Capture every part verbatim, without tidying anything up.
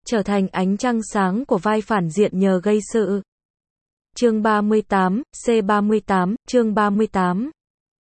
trở thành ánh trăng sáng của vai phản diện nhờ gây sự. Chương ba mươi tám, C ba mươi tám, chương ba mươi tám.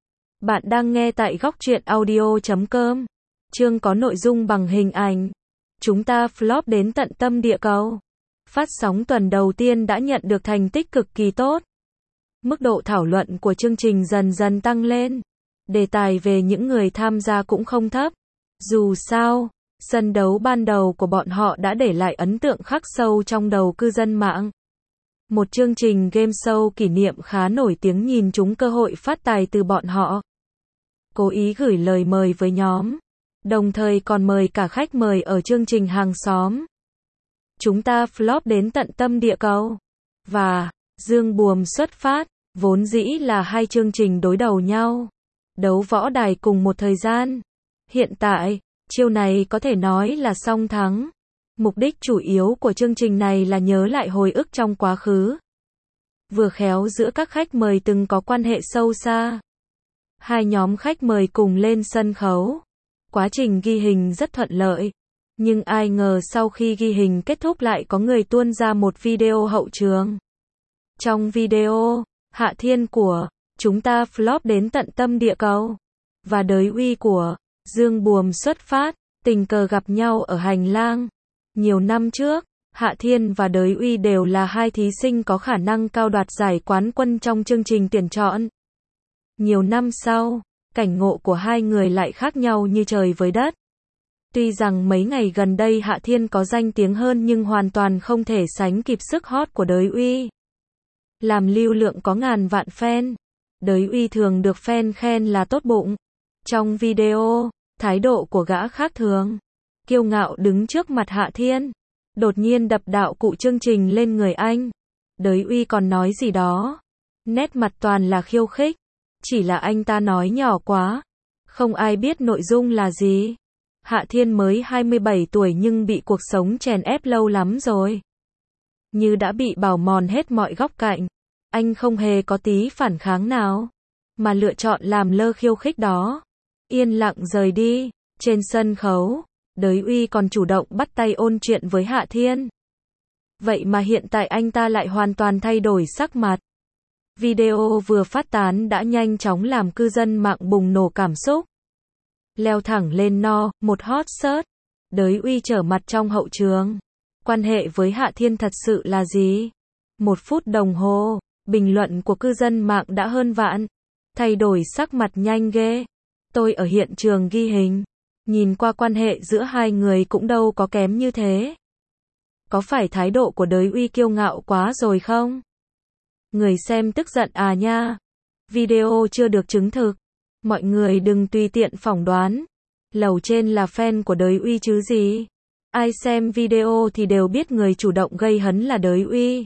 Bạn đang nghe tại góc truyện audio chấm com. Chương có nội dung bằng hình ảnh. Chúng ta flop đến tận tâm địa cầu. Phát sóng tuần đầu tiên đã nhận được thành tích cực kỳ tốt. Mức độ thảo luận của chương trình dần dần tăng lên. Đề tài về những người tham gia cũng không thấp. Dù sao, sân đấu ban đầu của bọn họ đã để lại ấn tượng khắc sâu trong đầu cư dân mạng. Một chương trình game show kỷ niệm khá nổi tiếng nhìn trúng cơ hội phát tài từ bọn họ. Cố ý gửi lời mời với nhóm. Đồng thời còn mời cả khách mời ở chương trình hàng xóm. Chúng ta flop đến tận tâm địa cầu. Và Dương Buồm xuất phát, vốn dĩ là hai chương trình đối đầu nhau. Đấu võ đài cùng một thời gian. Hiện tại, chiêu này có thể nói là song thắng. Mục đích chủ yếu của chương trình này là nhớ lại hồi ức trong quá khứ. Vừa khéo giữa các khách mời từng có quan hệ sâu xa. Hai nhóm khách mời cùng lên sân khấu. Quá trình ghi hình rất thuận lợi. Nhưng ai ngờ sau khi ghi hình kết thúc lại có người tuôn ra một video hậu trường. Trong video, Hạ Thiên của Chúng ta flop đến tận tâm địa cầu và Đới Uy của Dương Buồm xuất phát, tình cờ gặp nhau ở hành lang. Nhiều năm trước, Hạ Thiên và Đới Uy đều là hai thí sinh có khả năng cao đoạt giải quán quân trong chương trình tuyển chọn. Nhiều năm sau, cảnh ngộ của hai người lại khác nhau như trời với đất. Tuy rằng mấy ngày gần đây Hạ Thiên có danh tiếng hơn nhưng hoàn toàn không thể sánh kịp sức hot của Đới Uy. Làm lưu lượng có ngàn vạn fan, Đới Uy thường được fan khen là tốt bụng. Trong video, thái độ của gã khác thường. Kiêu ngạo đứng trước mặt Hạ Thiên. Đột nhiên đập đạo cụ chương trình lên người anh. Đới Uy còn nói gì đó. Nét mặt toàn là khiêu khích. Chỉ là anh ta nói nhỏ quá. Không ai biết nội dung là gì. Hạ Thiên mới hai mươi bảy tuổi nhưng bị cuộc sống chèn ép lâu lắm rồi. Như đã bị bào mòn hết mọi góc cạnh. Anh không hề có tí phản kháng nào. Mà lựa chọn làm lơ khiêu khích đó. Yên lặng rời đi. Trên sân khấu, Đới Uy còn chủ động bắt tay ôn chuyện với Hạ Thiên. Vậy mà hiện tại anh ta lại hoàn toàn thay đổi sắc mặt. Video vừa phát tán đã nhanh chóng làm cư dân mạng bùng nổ cảm xúc. Leo thẳng lên no, một hot search. Đới Uy trở mặt trong hậu trường. Quan hệ với Hạ Thiên thật sự là gì? Một phút đồng hồ, bình luận của cư dân mạng đã hơn vạn. Thay đổi sắc mặt nhanh ghê. Tôi ở hiện trường ghi hình. Nhìn qua quan hệ giữa hai người cũng đâu có kém như thế. Có phải thái độ của Đới Uy kiêu ngạo quá rồi không? Người xem tức giận à nha. Video chưa được chứng thực. Mọi người đừng tùy tiện phỏng đoán. Lầu trên là fan của Đới Uy chứ gì. Ai xem video thì đều biết người chủ động gây hấn là Đới Uy.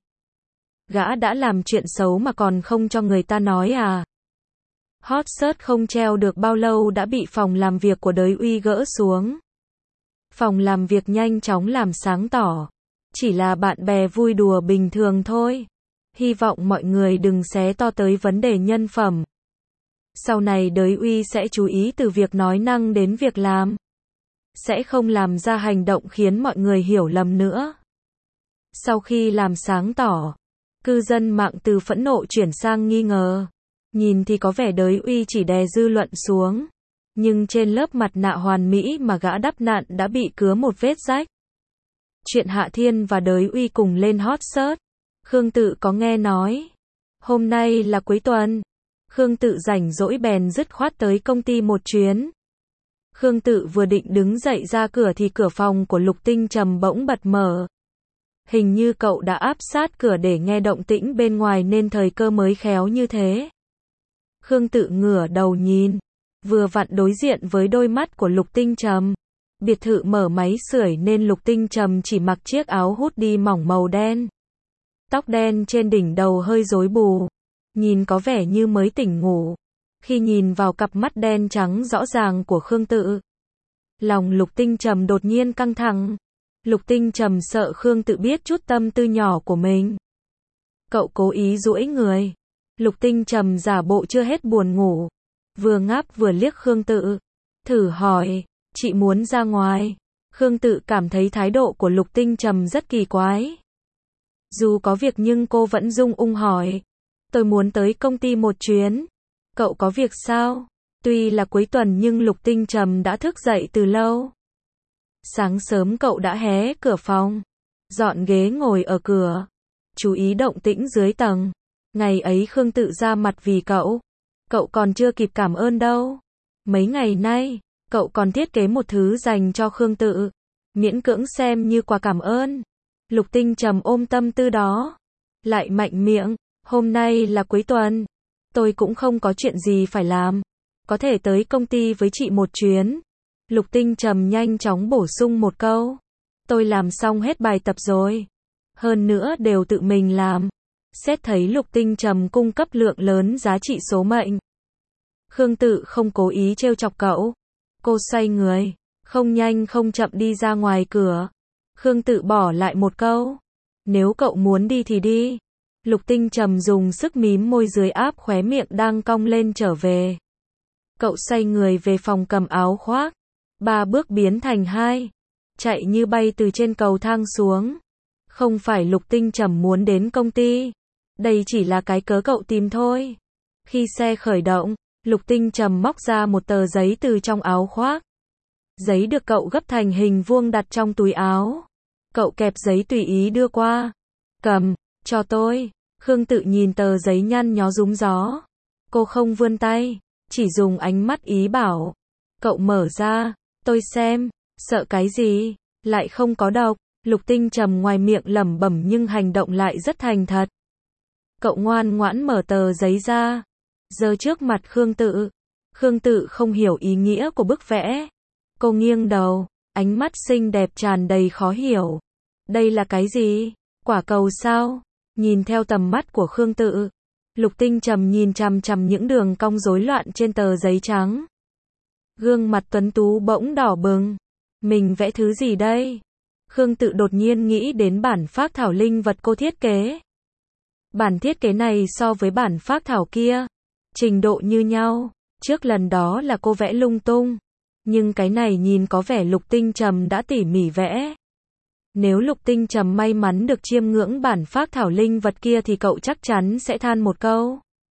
Gã đã làm chuyện xấu mà còn không cho người ta nói à. Hot search không treo được bao lâu đã bị phòng làm việc của Đới Uy gỡ xuống. Phòng làm việc nhanh chóng làm sáng tỏ. Chỉ là bạn bè vui đùa bình thường thôi. Hy vọng mọi người đừng xé to tới vấn đề nhân phẩm. Sau này Đới Uy sẽ chú ý từ việc nói năng đến việc làm. Sẽ không làm ra hành động khiến mọi người hiểu lầm nữa. Sau khi làm sáng tỏ, cư dân mạng từ phẫn nộ chuyển sang nghi ngờ. Nhìn thì có vẻ Đới Uy chỉ đè dư luận xuống. Nhưng trên lớp mặt nạ hoàn mỹ mà gã đắp nặn đã bị cứa một vết rách. Chuyện Hạ Thiên và Đới Uy cùng lên hot search. Khương Tự có nghe nói. Hôm nay là cuối tuần. Khương Tự rảnh rỗi bèn dứt khoát tới công ty một chuyến. Khương Tự vừa định đứng dậy ra cửa thì cửa phòng của Lục Tinh Trầm bỗng bật mở. Hình như cậu đã áp sát cửa để nghe động tĩnh bên ngoài nên thời cơ mới khéo như thế. Khương Tự ngửa đầu nhìn. Vừa vặn đối diện với đôi mắt của Lục Tinh Trầm. Biệt thự mở máy sưởi nên Lục Tinh Trầm chỉ mặc chiếc áo hoodie mỏng màu đen. Tóc đen trên đỉnh đầu hơi rối bù. Nhìn có vẻ như mới tỉnh ngủ. Khi nhìn vào cặp mắt đen trắng rõ ràng của Khương Tự, lòng Lục Tinh Trầm đột nhiên căng thẳng. Lục Tinh Trầm sợ Khương Tự biết chút tâm tư nhỏ của mình. Cậu cố ý duỗi người. Lục Tinh Trầm giả bộ chưa hết buồn ngủ. Vừa ngáp vừa liếc Khương Tự. Thử hỏi, chị muốn ra ngoài. Khương Tự cảm thấy thái độ của Lục Tinh Trầm rất kỳ quái. Dù có việc nhưng cô vẫn rung ung hỏi. Tôi muốn tới công ty một chuyến. Cậu có việc sao? Tuy là cuối tuần nhưng Lục Tinh Trầm đã thức dậy từ lâu. Sáng sớm cậu đã hé cửa phòng, dọn ghế ngồi ở cửa, chú ý động tĩnh dưới tầng. Ngày ấy Khương Tự ra mặt vì cậu. Cậu còn chưa kịp cảm ơn đâu. Mấy ngày nay, cậu còn thiết kế một thứ dành cho Khương Tự, miễn cưỡng xem như quà cảm ơn. Lục Tinh Trầm ôm tâm tư đó, lại mạnh miệng, hôm nay là cuối tuần, tôi cũng không có chuyện gì phải làm, có thể tới công ty với chị một chuyến. Lục Tinh Trầm nhanh chóng bổ sung một câu, tôi làm xong hết bài tập rồi, hơn nữa đều tự mình làm. Xét thấy Lục Tinh Trầm cung cấp lượng lớn giá trị số mệnh, Khương Tự không cố ý trêu chọc cậu. Cô xoay người, không nhanh không chậm đi ra ngoài cửa. Khương Tự bỏ lại một câu, nếu cậu muốn đi thì đi. Lục Tinh Trầm dùng sức mím môi dưới áp khóe miệng đang cong lên trở về. Cậu xoay người về phòng cầm áo khoác, ba bước biến thành hai, chạy như bay từ trên cầu thang xuống. Không phải Lục Tinh Trầm muốn đến công ty, đây chỉ là cái cớ cậu tìm thôi. Khi xe khởi động, Lục Tinh Trầm móc ra một tờ giấy từ trong áo khoác. Giấy được cậu gấp thành hình vuông đặt trong túi áo. Cậu kẹp giấy tùy ý đưa qua. Cầm, cho tôi. Khương Tự nhìn tờ giấy nhăn nhó rúm gió. Cô không vươn tay, chỉ dùng ánh mắt ý bảo. Cậu mở ra, tôi xem, sợ cái gì, lại không có độc. Lục Tinh Trầm ngoài miệng lẩm bẩm nhưng hành động lại rất thành thật. Cậu ngoan ngoãn mở tờ giấy ra, giơ trước mặt Khương Tự. Khương Tự không hiểu ý nghĩa của bức vẽ. Cô nghiêng đầu, ánh mắt xinh đẹp tràn đầy khó hiểu. Đây là cái gì? Quả cầu sao? Nhìn theo tầm mắt của Khương Tự, Lục Tinh Trầm nhìn chằm chằm những đường cong rối loạn trên tờ giấy trắng. Gương mặt tuấn tú bỗng đỏ bừng. Mình vẽ thứ gì đây? Khương Tự đột nhiên nghĩ đến bản phác thảo linh vật cô thiết kế. Bản thiết kế này so với bản phác thảo kia, trình độ như nhau. Trước lần đó là cô vẽ lung tung, nhưng cái này nhìn có vẻ Lục Tinh Trầm đã tỉ mỉ vẽ. Nếu Lục Tinh Trầm may mắn được chiêm ngưỡng bản phác thảo linh vật kia thì cậu chắc chắn sẽ than một câu.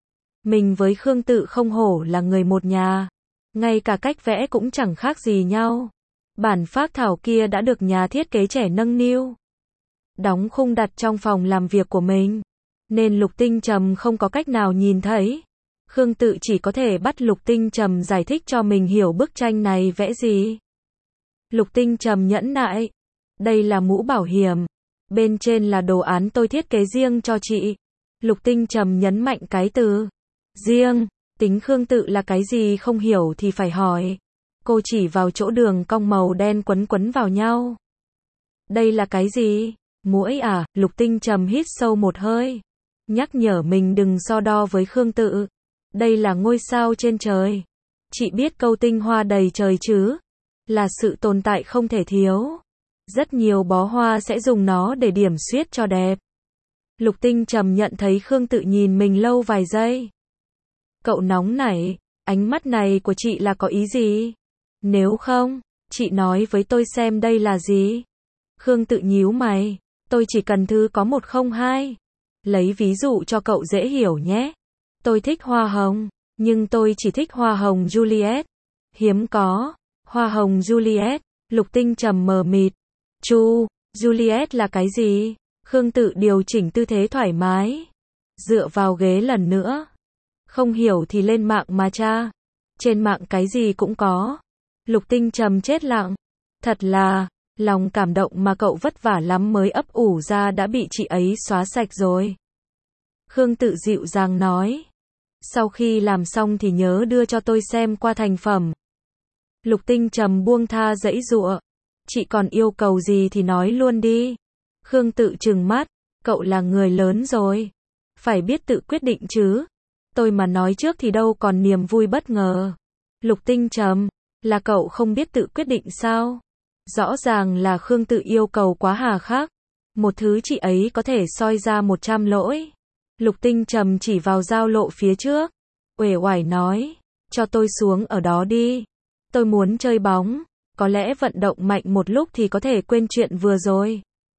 Mình với Khương Tự không hổ là người một nhà, ngay cả cách vẽ cũng chẳng khác gì nhau. Bản phác thảo kia đã được nhà thiết kế trẻ nâng niu, đóng khung đặt trong phòng làm việc của mình, nên Lục Tinh Trầm không có cách nào nhìn thấy. Khương Tự chỉ có thể bắt Lục Tinh Trầm giải thích cho mình hiểu bức tranh này vẽ gì. Lục Tinh Trầm nhẫn nại. Đây là mũ bảo hiểm. Bên trên là đồ án tôi thiết kế riêng cho chị. Lục Tinh Trầm nhấn mạnh cái từ riêng. Tính Khương Tự là cái gì không hiểu thì phải hỏi. Cô chỉ vào chỗ đường cong màu đen quấn quấn vào nhau. Đây là cái gì? Muỗi à? Lục Tinh Trầm hít sâu một hơi, nhắc nhở mình đừng so đo với Khương Tự. Đây là ngôi sao trên trời. Chị biết câu tinh hoa đầy trời chứ? Là sự tồn tại không thể thiếu. Rất nhiều bó hoa sẽ dùng nó để điểm xuyết cho đẹp. Lục Tinh Trầm nhận thấy Khương Tự nhìn mình lâu vài giây. Cậu nóng nảy, ánh mắt này của chị là có ý gì? Nếu không, chị nói với tôi xem đây là gì? Khương Tự nhíu mày, tôi chỉ cần thứ có một không hai. Lấy ví dụ cho cậu dễ hiểu nhé. Tôi thích hoa hồng, nhưng tôi chỉ thích hoa hồng Juliet. Hiếm có. Hoa hồng Juliet. Lục Tinh Trầm mờ mịt. Chu, Juliet là cái gì? Khương Tự điều chỉnh tư thế thoải mái, dựa vào ghế lần nữa. Không hiểu thì lên mạng mà tra. Trên mạng cái gì cũng có. Lục Tinh Trầm chết lặng. Thật là, lòng cảm động mà cậu vất vả lắm mới ấp ủ ra đã bị chị ấy xóa sạch rồi. Khương Tự dịu dàng nói. Sau khi làm xong thì nhớ đưa cho tôi xem qua thành phẩm. Lục Tinh Trầm buông tha giãy giụa. Chị còn yêu cầu gì thì nói luôn đi. Khương Tự trừng mắt. Cậu là người lớn rồi, phải biết tự quyết định chứ. Tôi mà nói trước thì đâu còn niềm vui bất ngờ. Lục Tinh Trầm, là cậu không biết tự quyết định sao? Rõ ràng là Khương Tự yêu cầu quá hà khắc. Một thứ chị ấy có thể soi ra một trăm lỗi. Lục Tinh Trầm chỉ vào giao lộ phía trước, uể oải nói, cho tôi xuống ở đó đi. Tôi muốn chơi bóng. có lẽ vận động mạnh một lúc thì có thể quên chuyện vừa rồi.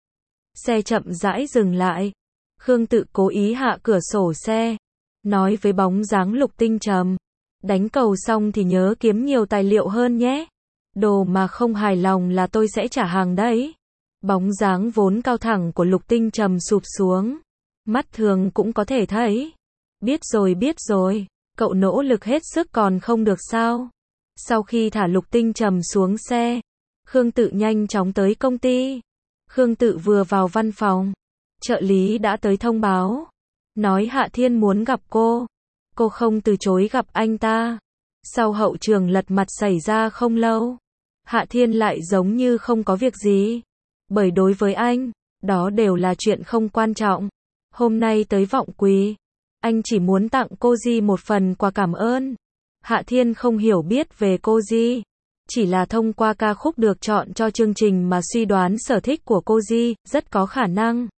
Xe chậm rãi dừng lại. Khương Tự cố ý hạ cửa sổ xe, nói với bóng dáng Lục Tinh Trầm, đánh cầu xong thì nhớ kiếm nhiều tài liệu hơn nhé. Đồ mà không hài lòng là tôi sẽ trả hàng đấy. Bóng dáng vốn cao thẳng của Lục Tinh Trầm sụp xuống. Mắt thường cũng có thể thấy. Biết rồi biết rồi, cậu nỗ lực hết sức còn không được sao. Sau khi thả Lục Tinh Trầm xuống xe, Khương Tự nhanh chóng tới công ty. Khương Tự vừa vào văn phòng, trợ lý đã tới thông báo, nói Hạ Thiên muốn gặp cô. Cô không từ chối gặp anh ta. Sau hậu trường lật mặt xảy ra không lâu, Hạ Thiên lại giống như không có việc gì. Bởi đối với anh, đó đều là chuyện không quan trọng. Hôm nay tới Vọng Quỳ, anh chỉ muốn tặng cô Di một phần quà cảm ơn. Hạ Thiên không hiểu biết về cô Di, chỉ là thông qua ca khúc được chọn cho chương trình mà suy đoán sở thích của cô Di, rất có khả năng.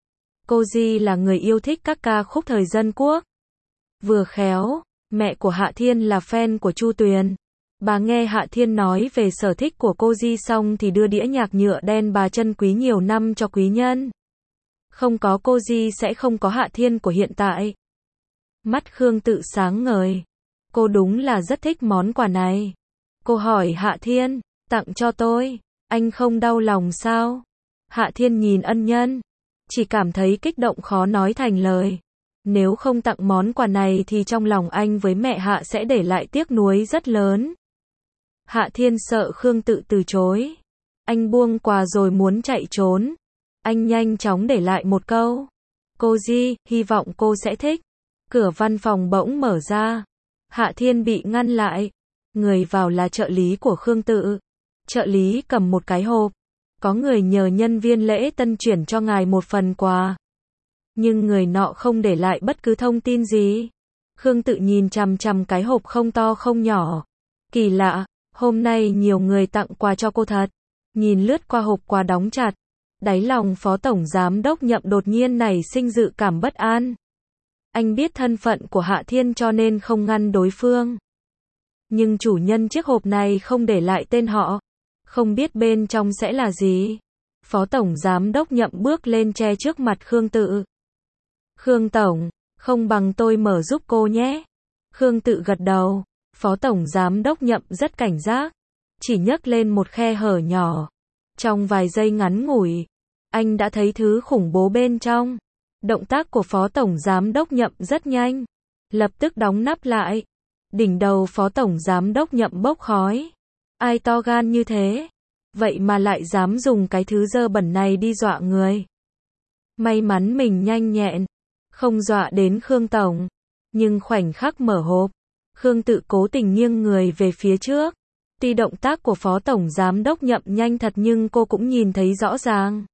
Cô Di là người yêu thích các ca khúc thời dân quốc. Vừa khéo, mẹ của Hạ Thiên là fan của Chu Tuyền. Bà nghe Hạ Thiên nói về sở thích của cô Di xong thì đưa đĩa nhạc nhựa đen bà trân quý nhiều năm cho quý nhân. Không có cô Di sẽ không có Hạ Thiên của hiện tại. Mắt Khương Tự sáng ngời. Cô đúng là rất thích món quà này. Cô hỏi Hạ Thiên, tặng cho tôi, anh không đau lòng sao? Hạ Thiên nhìn ân nhân, chỉ cảm thấy kích động khó nói thành lời. Nếu không tặng món quà này thì trong lòng anh với mẹ Hạ sẽ để lại tiếc nuối rất lớn. Hạ Thiên sợ Khương Tự từ chối. Anh buông quà rồi muốn chạy trốn. Anh nhanh chóng để lại một câu. Cô Di, hy vọng cô sẽ thích. Cửa văn phòng bỗng mở ra. Hạ Thiên bị ngăn lại. Người vào là trợ lý của Khương Tự. Trợ lý cầm một cái hộp. Có người nhờ nhân viên lễ tân chuyển cho ngài một phần quà. Nhưng người nọ không để lại bất cứ thông tin gì. Khương Tự nhìn chằm chằm cái hộp không to không nhỏ. Kỳ lạ, hôm nay nhiều người tặng quà cho cô thật. Nhìn lướt qua hộp quà đóng chặt, đáy lòng Phó Tổng Giám Đốc Nhậm đột nhiên nảy sinh dự cảm bất an. Anh biết thân phận của Hạ Thiên cho nên không ngăn đối phương. Nhưng chủ nhân chiếc hộp này không để lại tên họ. Không biết bên trong sẽ là gì. Phó Tổng Giám Đốc Nhậm bước lên che trước mặt Khương Tự. Khương Tổng, không bằng tôi mở giúp cô nhé. Khương Tự gật đầu. Phó Tổng Giám Đốc Nhậm rất cảnh giác. Chỉ nhấc lên một khe hở nhỏ. Trong vài giây ngắn ngủi, anh đã thấy thứ khủng bố bên trong. Động tác của Phó Tổng Giám Đốc Nhậm rất nhanh. Lập tức đóng nắp lại. Đỉnh đầu Phó Tổng Giám Đốc Nhậm bốc khói. Ai to gan như thế? Vậy mà lại dám dùng cái thứ dơ bẩn này đi dọa người. May mắn mình nhanh nhẹn, không dọa đến Khương Tổng. Nhưng khoảnh khắc mở hộp, Khương Tự cố tình nghiêng người về phía trước. Tuy động tác của Phó Tổng Giám Đốc Nhậm nhanh thật nhưng cô cũng nhìn thấy rõ ràng.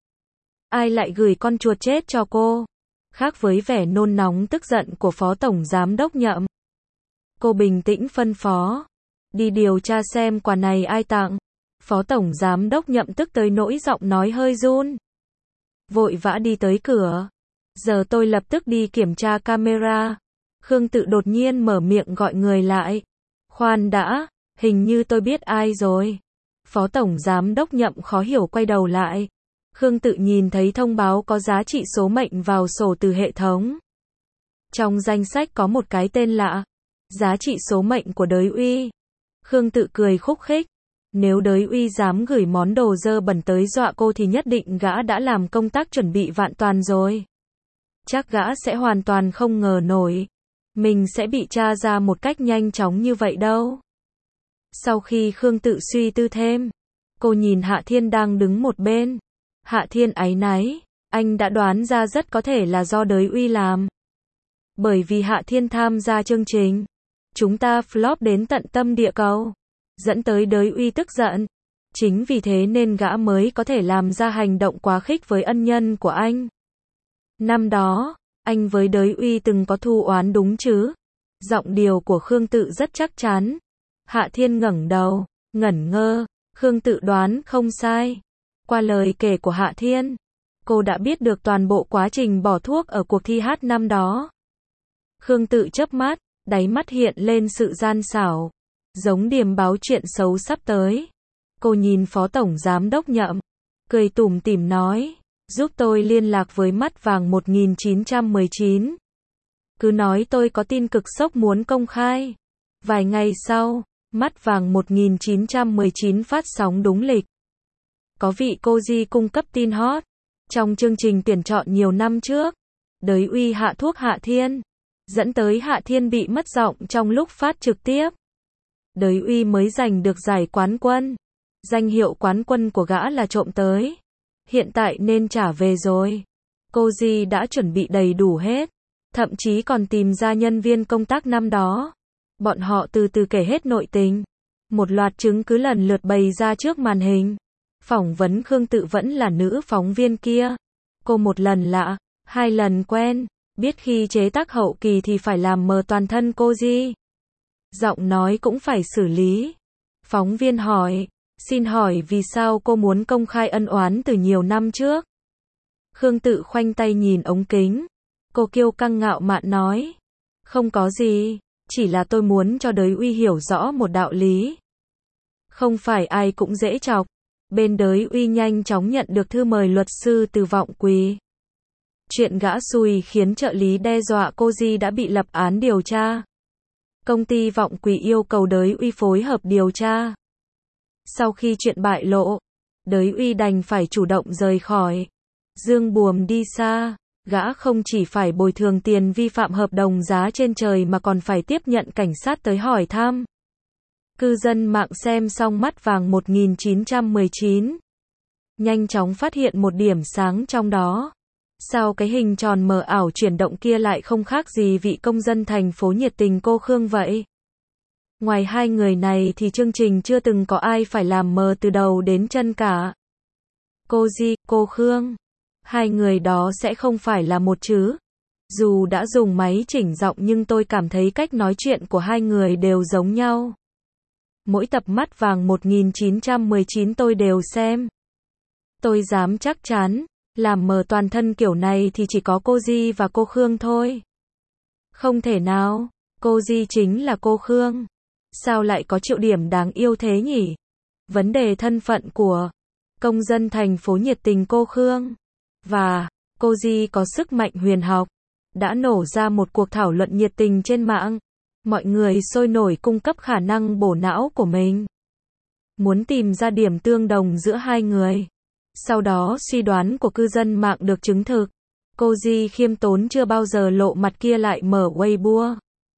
Ai lại gửi con chuột chết cho cô? Khác với vẻ nôn nóng tức giận của Phó Tổng Giám Đốc Nhậm, cô bình tĩnh phân phó. Đi điều tra xem quà này ai tặng. Phó Tổng Giám Đốc Nhậm tức tới nỗi giọng nói hơi run. Vội vã đi tới cửa. Giờ tôi lập tức đi kiểm tra camera. Khương Tự đột nhiên mở miệng gọi người lại. Khoan đã, hình như tôi biết ai rồi. Phó Tổng Giám Đốc Nhậm khó hiểu quay đầu lại. Khương Tự nhìn thấy thông báo có giá trị số mệnh vào sổ từ hệ thống. Trong danh sách có một cái tên lạ. Giá trị số mệnh của Đới Uy. Khương Tự cười khúc khích. Nếu Đới Uy dám gửi món đồ dơ bẩn tới dọa cô thì nhất định gã đã làm công tác chuẩn bị vạn toàn rồi. Chắc gã sẽ hoàn toàn không ngờ nổi. Mình sẽ bị tra ra một cách nhanh chóng như vậy đâu. Sau khi Khương Tự suy tư thêm, cô nhìn Hạ Thiên đang đứng một bên. Hạ Thiên áy náy, anh đã đoán ra rất có thể là do Đới Uy làm. Bởi vì Hạ Thiên tham gia chương trình, chúng ta flop đến tận tâm địa cầu, dẫn tới Đới Uy tức giận. Chính vì thế nên gã mới có thể làm ra hành động quá khích với ân nhân của anh. Năm đó, anh với Đới Uy từng có thù oán đúng chứ? Giọng điệu của Khương Tự rất chắc chắn. Hạ Thiên ngẩng đầu, ngẩn ngơ. Khương Tự đoán không sai. Qua lời kể của Hạ Thiên, cô đã biết được toàn bộ quá trình bỏ thuốc ở cuộc thi hát năm đó. Khương Tự chớp mắt, đáy mắt hiện lên sự gian xảo, giống điềm báo chuyện xấu sắp tới. Cô nhìn Phó Tổng Giám đốc Nhậm, cười tủm tỉm nói, giúp tôi liên lạc với Mắt Vàng một nghìn chín trăm mười chín. Cứ nói tôi có tin cực sốc muốn công khai. Vài ngày sau, Mắt Vàng một nghìn chín trăm mười chín phát sóng đúng lịch. Có vị cô Di cung cấp tin hot. Trong chương trình tuyển chọn nhiều năm trước, Đới Uy hạ thuốc Hạ Thiên, dẫn tới Hạ Thiên bị mất giọng trong lúc phát trực tiếp. Đới Uy mới giành được giải quán quân. Danh hiệu quán quân của gã là trộm tới. Hiện tại nên trả về rồi. Cô Di đã chuẩn bị đầy đủ hết. Thậm chí còn tìm ra nhân viên công tác năm đó. Bọn họ từ từ kể hết nội tình. Một loạt chứng cứ lần lượt bày ra trước màn hình. Phỏng vấn Khương Tự vẫn là nữ phóng viên kia. Cô một lần lạ, hai lần quen, biết khi chế tác hậu kỳ thì phải làm mờ toàn thân cô Di. Giọng nói cũng phải xử lý. Phóng viên hỏi, xin hỏi vì sao cô muốn công khai ân oán từ nhiều năm trước? Khương Tự khoanh tay nhìn ống kính. Cô kiêu căng ngạo mạn nói, không có gì, chỉ là tôi muốn cho Đới Uy hiểu rõ một đạo lý. Không phải ai cũng dễ chọc. Bên Đới Uy nhanh chóng nhận được thư mời luật sư từ Vọng Quỳ. Chuyện gã xui khiến trợ lý đe dọa cô Di đã bị lập án điều tra. Công ty Vọng Quỳ yêu cầu Đới Uy phối hợp điều tra. Sau khi chuyện bại lộ, Đới Uy đành phải chủ động rời khỏi. Dương buồm đi xa, gã không chỉ phải bồi thường tiền vi phạm hợp đồng giá trên trời mà còn phải tiếp nhận cảnh sát tới hỏi thăm. Cư dân mạng xem xong Mắt Vàng một nghìn chín trăm mười chín. Nhanh chóng phát hiện một điểm sáng trong đó. Sao cái hình tròn mờ ảo chuyển động kia lại không khác gì vị công dân thành phố nhiệt tình cô Khương vậy? Ngoài hai người này thì chương trình chưa từng có ai phải làm mờ từ đầu đến chân cả. Cô Di, cô Khương. Hai người đó sẽ không phải là một chứ? Dù đã dùng máy chỉnh giọng nhưng tôi cảm thấy cách nói chuyện của hai người đều giống nhau. Mỗi tập Mắt Vàng một nghìn chín trăm mười chín tôi đều xem. Tôi dám chắc chắn, làm mờ toàn thân kiểu này thì chỉ có cô Di và cô Khương thôi. Không thể nào, cô Di chính là cô Khương. Sao lại có Triệu Điểm đáng yêu thế nhỉ? Vấn đề thân phận của công dân thành phố nhiệt tình cô Khương và cô Di có sức mạnh huyền học đã nổ ra một cuộc thảo luận nhiệt tình trên mạng. Mọi người sôi nổi cung cấp khả năng bổ não của mình. Muốn tìm ra điểm tương đồng giữa hai người. Sau đó suy đoán của cư dân mạng được chứng thực. Cô Di khiêm tốn chưa bao giờ lộ mặt kia lại mở Weibo.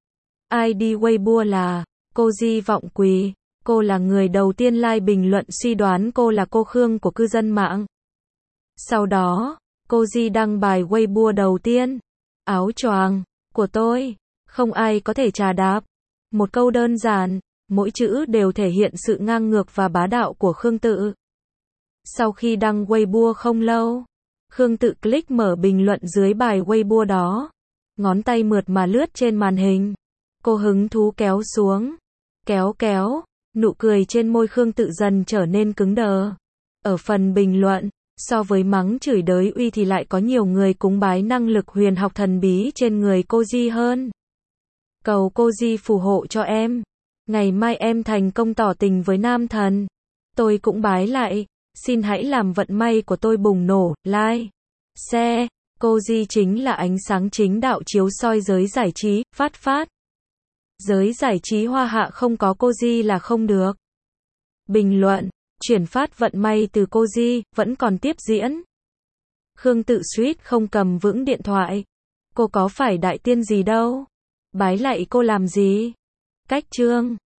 i đê Weibo là cô Di Vọng Quỳ. Cô là người đầu tiên like bình luận suy đoán cô là cô Khương của cư dân mạng. Sau đó, cô Di đăng bài Weibo đầu tiên. Áo choàng của tôi. Không ai có thể trà đạp. Một câu đơn giản, mỗi chữ đều thể hiện sự ngang ngược và bá đạo của Khương Tự. Sau khi đăng Weibo không lâu, Khương Tự click mở bình luận dưới bài Weibo đó. Ngón tay mượt mà lướt trên màn hình. Cô hứng thú kéo xuống. Kéo kéo, nụ cười trên môi Khương Tự dần trở nên cứng đờ. Ở phần bình luận, so với mắng chửi Đới Uy thì lại có nhiều người cúng bái năng lực huyền học thần bí trên người cô Di hơn. Cầu cô Di phù hộ cho em. Ngày mai em thành công tỏ tình với nam thần. Tôi cũng bái lại. Xin hãy làm vận may của tôi bùng nổ, like, share. Cô Di chính là ánh sáng chính đạo chiếu soi giới giải trí, phát phát. Giới giải trí hoa hạ không có cô Di là không được. Bình luận, chuyển phát vận may từ cô Di, vẫn còn tiếp diễn. Khương Tự suýt không cầm vững điện thoại. Cô có phải đại tiên gì đâu. Bái lạy cô làm gì? Cách chương